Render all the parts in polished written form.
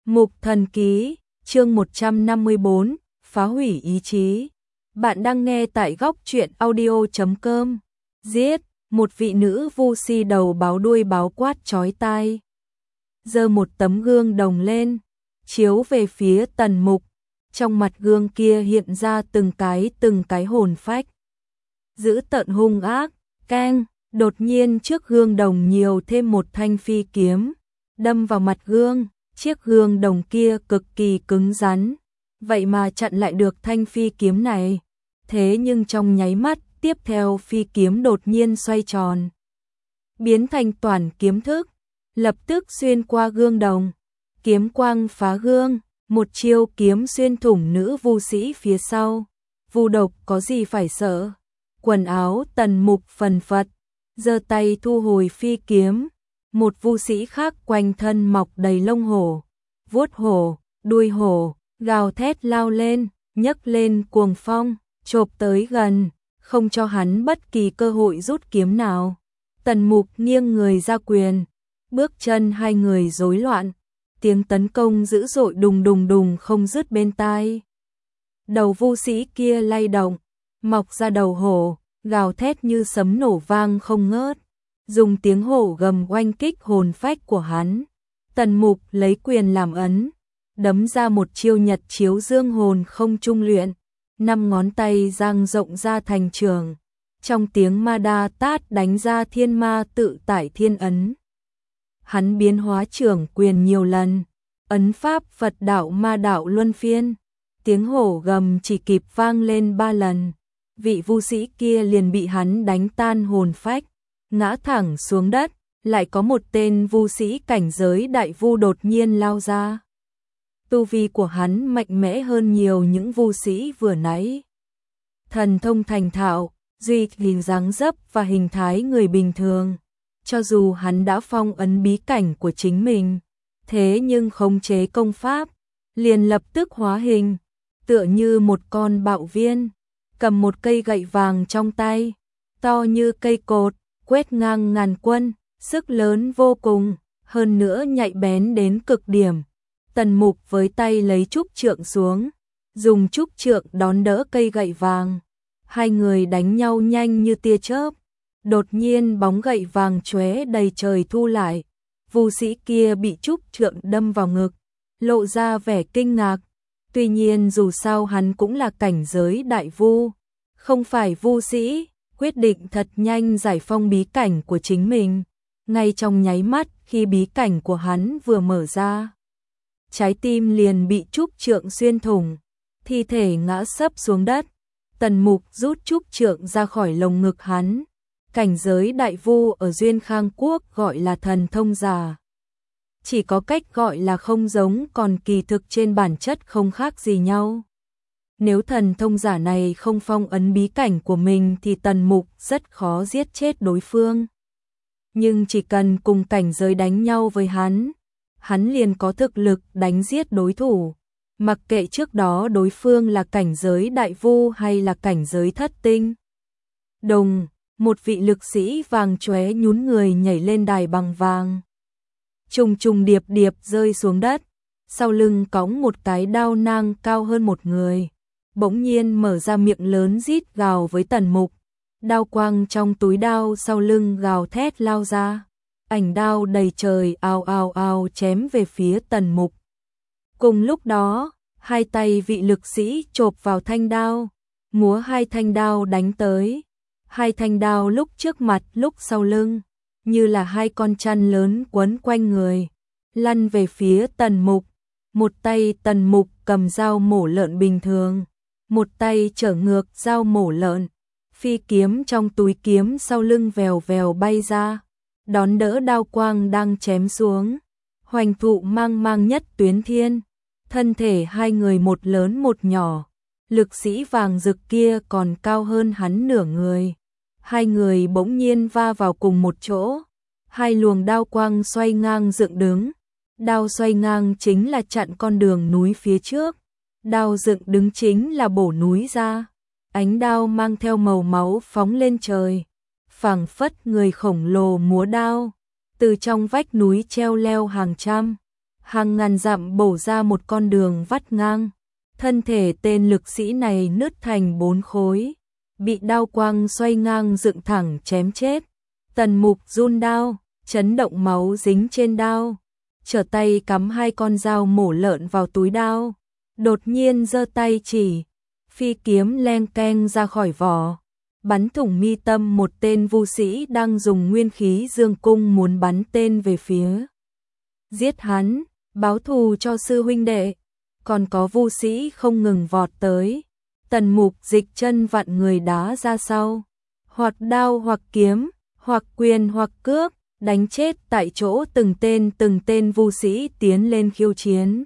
Mục Thần Ký, chương 154, phá hủy ý chí. Bạn đang nghe tại góc truyện audio.com. Giết, một vị nữ vu si đầu báo đuôi báo quát chói tai. Giơ một tấm gương đồng lên, chiếu về phía Tần Mục. Trong mặt gương kia hiện ra từng cái hồn phách. Dữ tợn hung ác, keng, đột nhiên trước gương đồng nhiều thêm một thanh phi kiếm, đâm vào mặt gương. Chiếc gương đồng kia cực kỳ cứng rắn, vậy mà chặn lại được thanh phi kiếm này. Thế nhưng trong nháy mắt tiếp theo phi kiếm đột nhiên xoay tròn, biến thành toàn kiếm thức, lập tức xuyên qua gương đồng. Kiếm quang phá gương, một chiêu kiếm xuyên thủng nữ vu sĩ phía sau. Vu độc có gì phải sợ. Quần áo Tần Mục phần phật, giơ tay thu hồi phi kiếm. Một vu sĩ khác quanh thân mọc đầy lông hổ, vuốt hổ, đuôi hổ, gào thét lao lên, nhấc lên cuồng phong, chộp tới gần, không cho hắn bất kỳ cơ hội rút kiếm nào. Tần Mục nghiêng người ra quyền, bước chân hai người rối loạn, tiếng tấn công dữ dội đùng đùng đùng không dứt bên tai. Đầu vu sĩ kia lay động, mọc ra đầu hổ, gào thét như sấm nổ vang không ngớt. Dùng tiếng hổ gầm oanh kích hồn phách của hắn. Tần Mục lấy quyền làm ấn, đấm ra một chiêu Nhật chiếu dương hồn không trung luyện. 5 ngón tay dang rộng ra thành trường. Trong tiếng ma đa tát đánh ra thiên ma tự tại thiên ấn. Hắn biến hóa trưởng quyền nhiều lần, ấn pháp Phật đạo ma đạo luân phiên. Tiếng hổ gầm chỉ kịp vang lên 3 lần, vị vu sĩ kia liền bị hắn đánh tan hồn phách, ngã thẳng xuống đất. Lại có một tên vu sĩ cảnh giới đại vu đột nhiên lao ra. Tu vi của hắn mạnh mẽ hơn nhiều những vu sĩ vừa nãy. Thần thông thành thạo, duy hình dáng dấp và hình thái người bình thường. Cho dù hắn đã phong ấn bí cảnh của chính mình, thế nhưng khống chế công pháp, liền lập tức hóa hình, tựa như một con bạo viên, cầm một cây gậy vàng trong tay, to như cây cột, quét ngang ngàn quân, sức lớn vô cùng, hơn nữa nhạy bén đến cực điểm. Tần Mục với tay lấy trúc trượng xuống, dùng trúc trượng đón đỡ cây gậy vàng. Hai người đánh nhau nhanh như tia chớp. Đột nhiên bóng gậy vàng chóe đầy trời thu lại. Vu sĩ kia bị trúc trượng đâm vào ngực, lộ ra vẻ kinh ngạc. Tuy nhiên dù sao hắn cũng là cảnh giới đại vu, không phải vu sĩ, quyết định thật nhanh giải phong bí cảnh của chính mình. Ngay trong nháy mắt khi bí cảnh của hắn vừa mở ra, trái tim liền bị trúc trượng xuyên thủng, thi thể ngã sấp xuống đất. Tần Mục rút trúc trượng ra khỏi lồng ngực hắn. Cảnh giới đại vu ở Duyên Khang Quốc gọi là thần thông giả. Chỉ có cách gọi là không giống, còn kỳ thực trên bản chất không khác gì nhau. Nếu thần thông giả này không phong ấn bí cảnh của mình thì Tần Mục rất khó giết chết đối phương. Nhưng chỉ cần cùng cảnh giới đánh nhau với hắn liền có thực lực đánh giết đối thủ. Mặc kệ trước đó đối phương là cảnh giới đại vu hay là cảnh giới thất tinh. Đồng, một vị lực sĩ vàng chóe nhún người nhảy lên đài bằng vàng. Trùng trùng điệp điệp rơi xuống đất, sau lưng cõng một cái đao nang cao hơn một người. Bỗng nhiên mở ra miệng lớn rít gào với Tần Mục. Đao quang trong túi đao sau lưng gào thét lao ra. Ảnh đao đầy trời ào ào ào chém về phía Tần Mục. Cùng lúc đó, hai tay vị lực sĩ chộp vào thanh đao, múa hai thanh đao đánh tới. Hai thanh đao lúc trước mặt lúc sau lưng, như là hai con chăn lớn quấn quanh người, lăn về phía Tần Mục. Một tay Tần Mục cầm dao mổ lợn bình thường, một tay trở ngược dao mổ lợn. Phi kiếm trong túi kiếm sau lưng vèo vèo bay ra, đón đỡ đao quang đang chém xuống. Hoành thụ mang mang nhất tuyến thiên, thân thể hai người một lớn một nhỏ. Lực sĩ vàng rực kia còn cao hơn hắn nửa người. Hai người bỗng nhiên va vào cùng một chỗ. Hai luồng đao quang xoay ngang dựng đứng. Đao xoay ngang chính là chặn con đường núi phía trước. Đao dựng đứng chính là bổ núi ra. Ánh đao mang theo màu máu phóng lên trời, phảng phất người khổng lồ múa đao. Từ trong vách núi treo leo hàng trăm, hàng ngàn dặm bổ ra một con đường vắt ngang. Thân thể tên lực sĩ này nứt thành 4 khối, bị đao quang xoay ngang dựng thẳng chém chết. Tần Mục run đao, chấn động máu dính trên đao, trở tay cắm 2 con dao mổ lợn vào túi đao, đột nhiên giơ tay chỉ, phi kiếm leng keng ra khỏi vỏ, bắn thủng mi tâm một tên vu sĩ đang dùng nguyên khí dương cung muốn bắn tên về phía. Giết hắn, báo thù cho sư huynh đệ. Còn có vu sĩ không ngừng vọt tới. Tần Mục dịch chân vặn người đá ra sau, hoặc đao hoặc kiếm, hoặc quyền hoặc cước, đánh chết tại chỗ từng tên vu sĩ tiến lên khiêu chiến.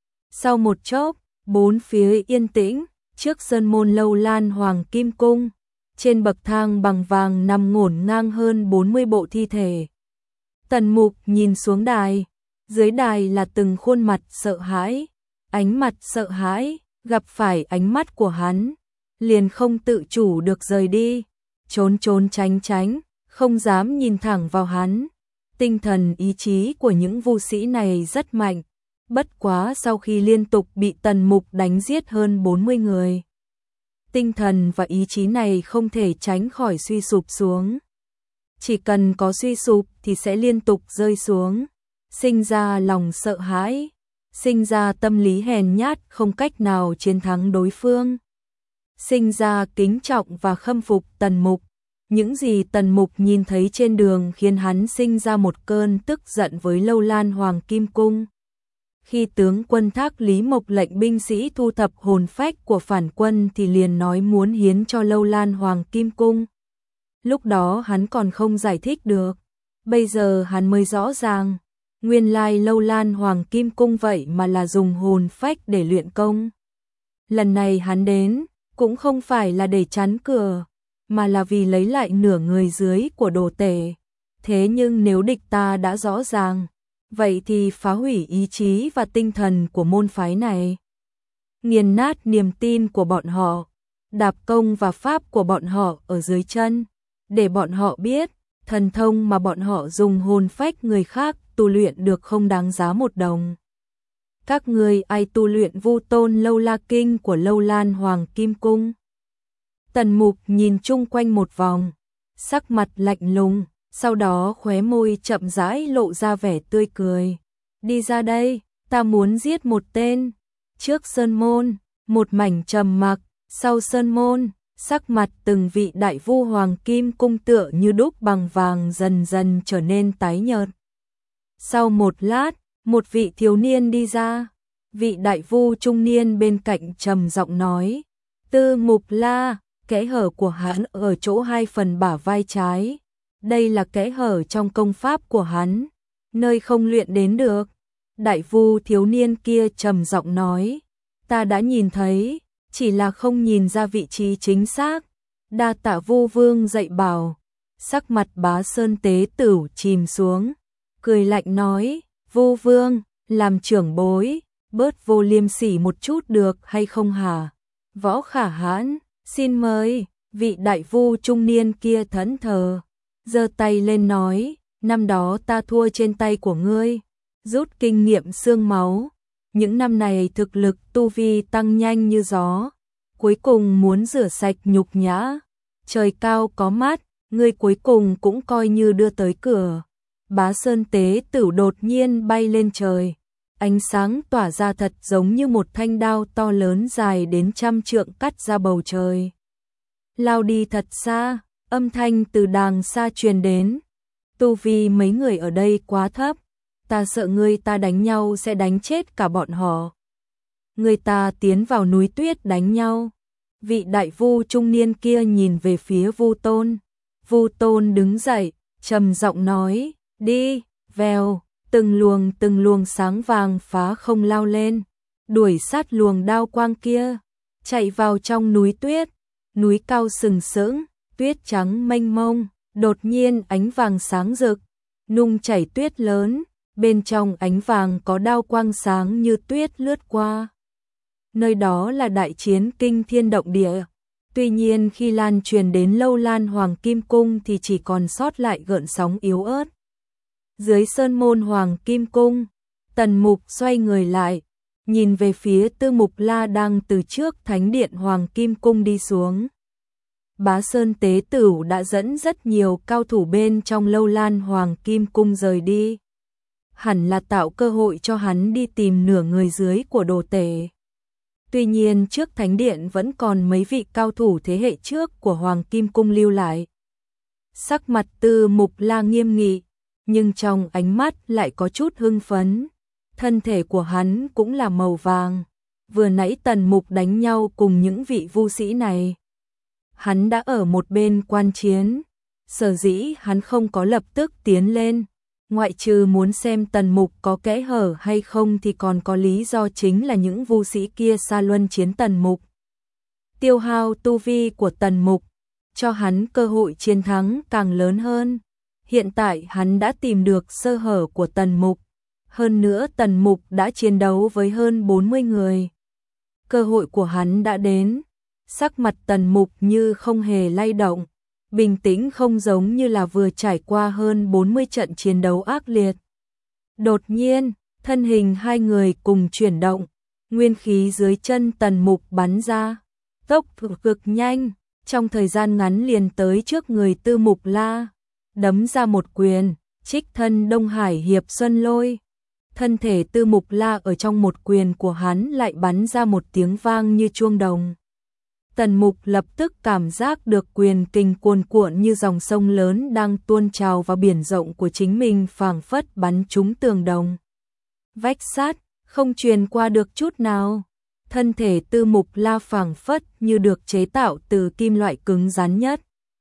Sau một chốc, bốn phía yên tĩnh, trước sơn môn Lâu Lan Hoàng Kim Cung, trên bậc thang bằng vàng nằm ngổn ngang hơn 40 bộ thi thể. Tần Mục nhìn xuống đài, dưới đài là từng khuôn mặt sợ hãi, ánh mặt sợ hãi, gặp phải ánh mắt của hắn, liền không tự chủ được rời đi, trốn tránh, không dám nhìn thẳng vào hắn. Tinh thần ý chí của những vu sĩ này rất mạnh, bất quá sau khi liên tục bị Tần Mục đánh giết hơn 40 người, tinh thần và ý chí này không thể tránh khỏi suy sụp xuống. Chỉ cần có suy sụp thì sẽ liên tục rơi xuống, sinh ra lòng sợ hãi, sinh ra tâm lý hèn nhát không cách nào chiến thắng đối phương, sinh ra kính trọng và khâm phục Tần Mục. Những gì Tần Mục nhìn thấy trên đường khiến hắn sinh ra một cơn tức giận với Lâu Lan Hoàng Kim Cung. Khi tướng quân Thác Lý Mộc lệnh binh sĩ thu thập hồn phách của phản quân thì liền nói muốn hiến cho Lâu Lan Hoàng Kim Cung. Lúc đó hắn còn không giải thích được, bây giờ hắn mới rõ ràng, nguyên lai Lâu Lan Hoàng Kim Cung vậy mà là dùng hồn phách để luyện công. Lần này hắn đến, cũng không phải là để chắn cửa, mà là vì lấy lại nửa người dưới của đồ tể. Thế nhưng nếu địch ta đã rõ ràng, vậy thì phá hủy ý chí và tinh thần của môn phái này, nghiền nát niềm tin của bọn họ, đạp công và pháp của bọn họ ở dưới chân, để bọn họ biết, thần thông mà bọn họ dùng hồn phách người khác tu luyện được không đáng giá một đồng. Các ngươi ai tu luyện Vu Tôn Lâu La Kinh của Lâu Lan Hoàng Kim Cung? Tần Mục nhìn chung quanh một vòng, sắc mặt lạnh lùng, sau đó khóe môi chậm rãi lộ ra vẻ tươi cười. Đi ra đây, ta muốn giết một tên. Trước sơn môn, một mảnh trầm mặc, sau sơn môn, sắc mặt từng vị đại vu Hoàng Kim Cung tựa như đúc bằng vàng dần dần trở nên tái nhợt. Sau một lát, một vị thiếu niên đi ra, vị đại vu trung niên bên cạnh trầm giọng nói, Tư Mục La. Kẽ hở của hắn ở chỗ 2 phần bả vai trái. Đây là kẽ hở trong công pháp của hắn, nơi không luyện đến được. Đại vu thiếu niên kia trầm giọng nói, ta đã nhìn thấy, chỉ là không nhìn ra vị trí chính xác. Đa tạ Vu Vương dạy bảo. Sắc mặt Bá Sơn Tế Tửu chìm xuống, cười lạnh nói, Vu Vương, làm trưởng bối, bớt vô liêm sỉ một chút được hay không hả? Võ Khả Hãn, xin mời. Vị đại vu trung niên kia thẫn thờ, giơ tay lên nói, năm đó ta thua trên tay của ngươi, rút kinh nghiệm xương máu, những năm này thực lực tu vi tăng nhanh như gió, cuối cùng muốn rửa sạch nhục nhã. Trời cao có mắt, ngươi cuối cùng cũng coi như đưa tới cửa. Bá Sơn Tế Tửu đột nhiên bay lên trời, ánh sáng tỏa ra thật giống như một thanh đao to lớn dài đến 100 trượng cắt ra bầu trời. Lao đi thật xa, âm thanh từ đàng xa truyền đến. Tu vi mấy người ở đây quá thấp, ta sợ ngươi ta đánh nhau sẽ đánh chết cả bọn họ. Người ta tiến vào núi tuyết đánh nhau. Vị đại vu trung niên kia nhìn về phía Vu Tôn. Vu Tôn đứng dậy, trầm giọng nói, đi, vèo, từng luồng sáng vàng phá không lao lên, đuổi sát luồng đao quang kia, chạy vào trong núi tuyết. Núi cao sừng sững, tuyết trắng mênh mông, đột nhiên ánh vàng sáng rực, nung chảy tuyết lớn, bên trong ánh vàng có đao quang sáng như tuyết lướt qua. Nơi đó là đại chiến kinh thiên động địa. Tuy nhiên khi lan truyền đến Lâu Lan Hoàng Kim Cung thì chỉ còn sót lại gợn sóng yếu ớt. Dưới sơn môn Hoàng Kim Cung, Tần Mục xoay người lại, nhìn về phía Tư Mục La đang từ trước thánh điện Hoàng Kim Cung đi xuống. Bá Sơn Tế Tửu đã dẫn rất nhiều cao thủ bên trong lâu lan Hoàng Kim Cung rời đi. Hẳn là tạo cơ hội cho hắn đi tìm nửa người dưới của đồ tể. Tuy nhiên trước thánh điện vẫn còn mấy vị cao thủ thế hệ trước của Hoàng Kim Cung lưu lại. Sắc mặt Tư Mục La nghiêm nghị, nhưng trong ánh mắt lại có chút hưng phấn. Thân thể của hắn cũng là màu vàng. Vừa nãy Tần Mục đánh nhau cùng những vị vu sĩ này. Hắn đã ở một bên quan chiến. Sở dĩ hắn không có lập tức tiến lên. Ngoại trừ muốn xem Tần Mục có kẽ hở hay không thì còn có lý do chính là những vu sĩ kia xa luân chiến Tần Mục. Tiêu hao tu vi của Tần Mục, cho hắn cơ hội chiến thắng càng lớn hơn. Hiện tại hắn đã tìm được sơ hở của Tần Mục. Hơn nữa Tần Mục đã chiến đấu với hơn 40 người. Cơ hội của hắn đã đến. Sắc mặt Tần Mục như không hề lay động. Bình tĩnh không giống như là vừa trải qua hơn 40 trận chiến đấu ác liệt. Đột nhiên, thân hình hai người cùng chuyển động. Nguyên khí dưới chân Tần Mục bắn ra. Tốc độ cực nhanh. Trong thời gian ngắn liền tới trước người Tư Mục La. Đấm ra một quyền, trích thân Đông Hải Hiệp Xuân Lôi. Thân thể Tư Mục La ở trong một quyền của hắn lại bắn ra một tiếng vang như chuông đồng. Tần Mục lập tức cảm giác được quyền kình cuồn cuộn như dòng sông lớn đang tuôn trào vào biển rộng của chính mình, phảng phất bắn trúng tường đồng. Vách sắt, không truyền qua được chút nào. Thân thể Tư Mục La phảng phất như được chế tạo từ kim loại cứng rắn nhất.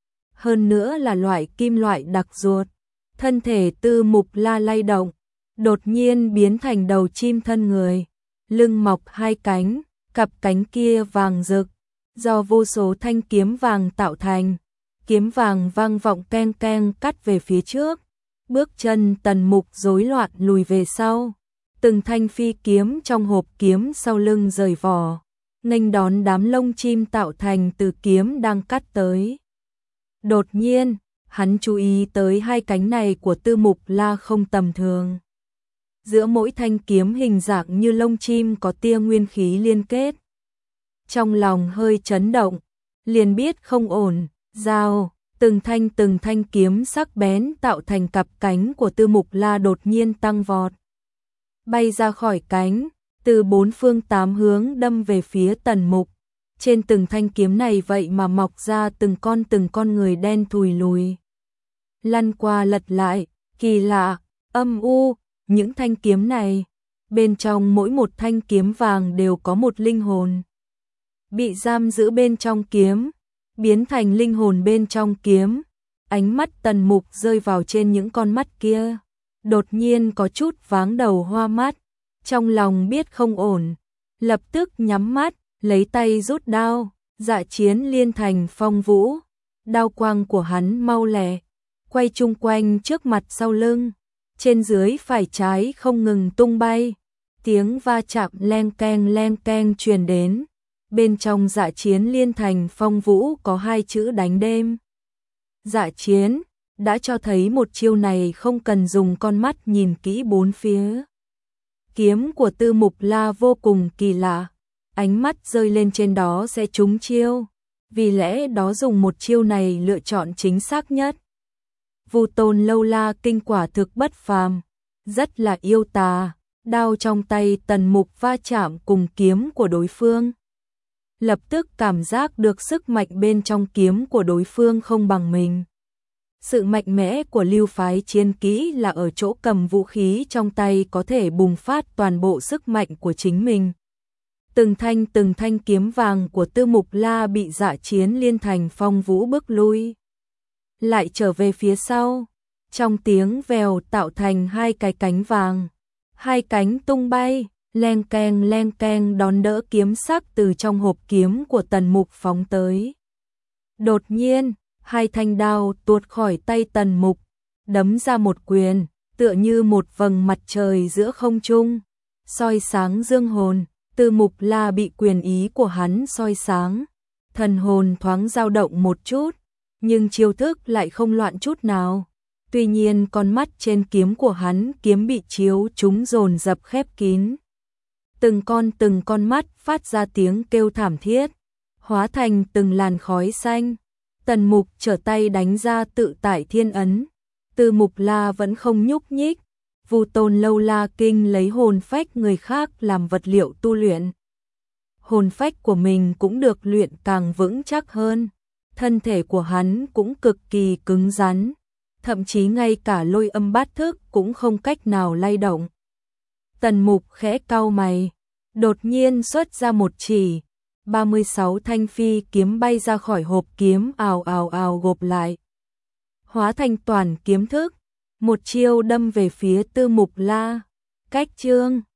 Hơn nữa là loại kim loại đặc ruột. Thân thể Tư Mục La lay động, đột nhiên biến thành đầu chim thân người. Lưng mọc hai cánh, cặp cánh kia vàng rực. Do vô số thanh kiếm vàng tạo thành, kiếm vàng vang vọng keng keng cắt về phía trước. Bước chân Tần Mục rối loạn lùi về sau. Từng thanh phi kiếm trong hộp kiếm sau lưng rời vỏ, nghênh đón đám lông chim tạo thành từ kiếm đang cắt tới. Đột nhiên, hắn chú ý tới hai cánh này của Tư Mục La không tầm thường. Giữa mỗi thanh kiếm hình dạng như lông chim có tia nguyên khí liên kết. Trong lòng hơi chấn động, liền biết không ổn. Dao, từng thanh kiếm sắc bén tạo thành cặp cánh của Tư Mục La đột nhiên tăng vọt, bay ra khỏi cánh, từ bốn phương tám hướng đâm về phía Tần Mục. Trên từng thanh kiếm này vậy mà mọc ra từng con người đen thùi lùi. Lăn qua lật lại, kỳ lạ, âm u, những thanh kiếm này, bên trong mỗi một thanh kiếm vàng đều có một linh hồn. Bị giam giữ bên trong kiếm, biến thành linh hồn bên trong kiếm. Ánh mắt Tần Mục rơi vào trên những con mắt kia. Đột nhiên có chút váng đầu hoa mắt, trong lòng biết không ổn, lập tức nhắm mắt, lấy tay rút đao, Dạ Chiến Liên Thành Phong Vũ. Đao quang của hắn mau lẹ, quay chung quanh trước mặt sau lưng, trên dưới phải trái không ngừng tung bay. Tiếng va chạm len keng truyền đến. Bên trong Dạ Chiến Liên Thành Phong Vũ có hai chữ đánh đêm. Dạ Chiến đã cho thấy một chiêu này không cần dùng con mắt nhìn kỹ bốn phía. Kiếm của Tư Mục La vô cùng kỳ lạ, ánh mắt rơi lên trên đó sẽ trúng chiêu, vì lẽ đó dùng một chiêu này lựa chọn chính xác nhất. Vu Tôn Lâu La kinh quả thực bất phàm, rất là yêu tà. Đao trong tay Tần Mục va chạm cùng kiếm của đối phương, lập tức cảm giác được sức mạnh bên trong kiếm của đối phương không bằng mình. Sự mạnh mẽ của lưu phái chiến kỹ là ở chỗ cầm vũ khí trong tay có thể bùng phát toàn bộ sức mạnh của chính mình. Từng thanh kiếm vàng của Tư Mục La bị Dạ Chiến Liên Thành Phong Vũ bước lui, lại trở về phía sau. Trong tiếng vèo tạo thành hai cái cánh vàng, hai cánh tung bay, len keng đón đỡ kiếm sắc từ trong hộp kiếm của Tần Mục phóng tới. Đột nhiên, hai thanh đao tuột khỏi tay Tần Mục, đấm ra một quyền, tựa như một vầng mặt trời giữa không trung, soi sáng dương hồn. Tư Mục La bị quyền ý của hắn soi sáng, thần hồn thoáng dao động một chút, nhưng chiêu thức lại không loạn chút nào. Tuy nhiên con mắt trên kiếm của hắn kiếm bị chiếu chúng dồn dập khép kín. Từng con mắt phát ra tiếng kêu thảm thiết, hóa thành từng làn khói xanh. Tần Mục trở tay đánh ra tự tại thiên ấn. Tư Mục La vẫn không nhúc nhích. Vu Tôn Lâu La Kinh lấy hồn phách người khác làm vật liệu tu luyện. Hồn phách của mình cũng được luyện càng vững chắc hơn. Thân thể của hắn cũng cực kỳ cứng rắn. Thậm chí ngay cả Lôi Âm Bát Thức cũng không cách nào lay động. Tần Mục khẽ cau mày, đột nhiên xuất ra một chỉ. 36 thanh phi kiếm bay ra khỏi hộp kiếm, ào ào ào gộp lại, hóa thành toàn kiếm thức, một chiêu đâm về phía Tư Mục La. Cách chương